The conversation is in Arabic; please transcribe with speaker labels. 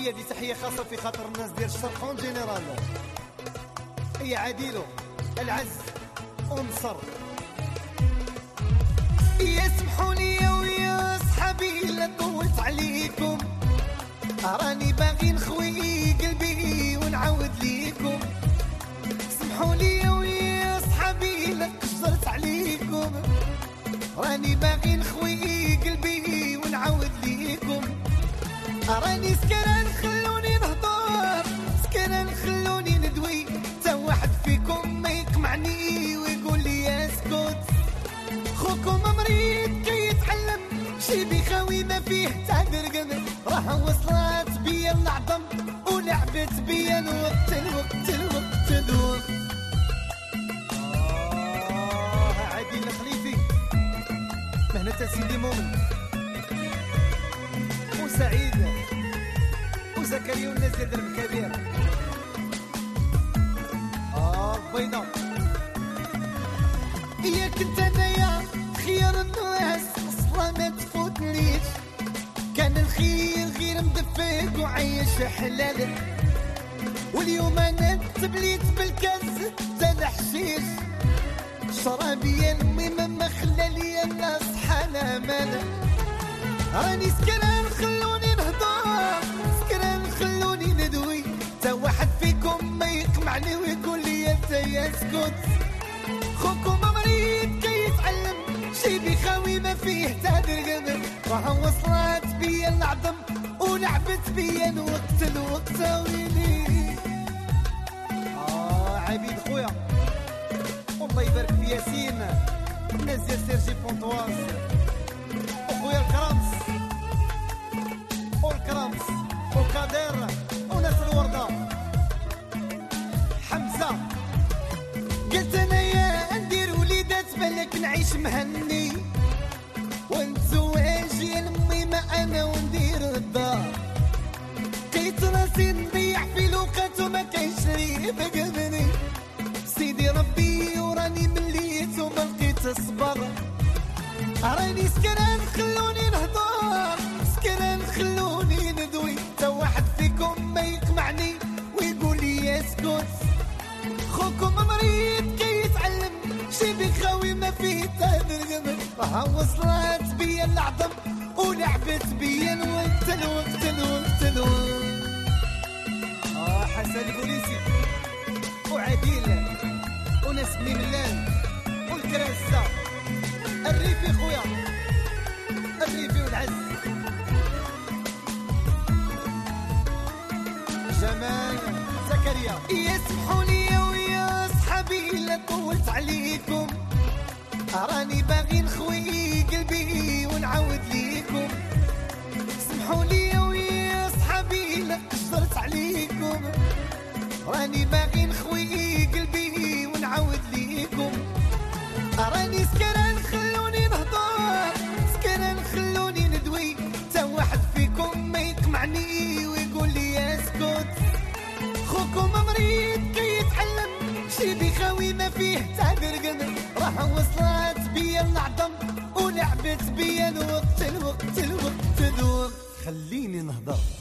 Speaker 1: هي دي تحية خاصة في خاطر الناس ديال الشرق اون جينيرال. هي عديلو العز ونصر. يسمحوا لي ويا صحابي لا طولت عليكم، راني باغي نخوي قلبي ونعاود ليكم. سمحوا لي ويا صحابي لا قصرت عليكم، راني باغي نخوي قلبي ونعاود ليكم. راني سكران خلوني نهضر، سكران خلوني ندوي، تا واحد فيكم ما يقمعني ويقول لي اسكت. خوكم مريض كي يتعلم، شي بيخاوي ما فيه تاع درقم، راه وصلت بيا العظم ولعبت بيا الوقت الوقت الوقت الوقت. عادل الخليفي مهنة سيدي مؤمن وسعيد وزكريا والناس ديال درب الكبير. بيضا يا كنت انايا خير الناس اصلا ما تفوتنيش، كان الخير غير مدفق وعيش حلال، واليوم انا تبليت بالكاس تا الحشيش. شرابي يا الميمة ما خلالي الناس حاله مال. راني سكران خلوني نهضر، سكران خلوني ندوي، تا واحد فيكم ما يقمعني ويقول لي انت يسكت. خوكم مريض كي يتعلم، شي بيخاوي ما فيه تا درقم، راه وصلت بيا العظم ولعبت بيا الوقت الوقت ويلي. عبيد خويا والله يبارك في ياسين، الناس ديال سيرجي بونطواز، وخويا الكرامس والكرامس وكادير وناس الوردة حمزة. قلت انايا ندير وليدات بالك نعيش مهني، ونتزوج يا لمي ما انا وندير الدار. لقيت راسي نضيع في لوقات وما كاينش لي بقبني، سيدي ربي وراني مليت وما لقيت الصبر. راني سكران خلوني نهضر، سكران خلوني ندوي، تا واحد فيكم ما يقمعني ويقول لي اسكت. خوكم مريض كي يتعلم، شي بيخاوي ما فيه تدرقم، راه وصلت بيا العظم ولعبت بيا الوقت الوقت الوقت الوقت. حسن البوليسي وعديل وناس بني ملان والكراسة، الريفي خويا الريفي والعز، جمال زكريا. يسمحوا لي ويا صحابي لا طولت عليكم، راني باغي نخوي قلبي ونعاود ليكم. سمحوا لي ويا صحابي لا قصرت عليكم، راني باغي نخوي قلبي ونعاود ليكم. راني سكران خلوني نهضر، سكران خلوني ندوي، تا واحد فيكم ما يقمعني ويقول لي اسكت. خوكم مريض كي يتعلم، شي بيخاوي ما فيه تاع درقم، راه وصلت بيا العظم ولعبت بيا الوقت الوقت الوقت الوقت. خليني نهضر.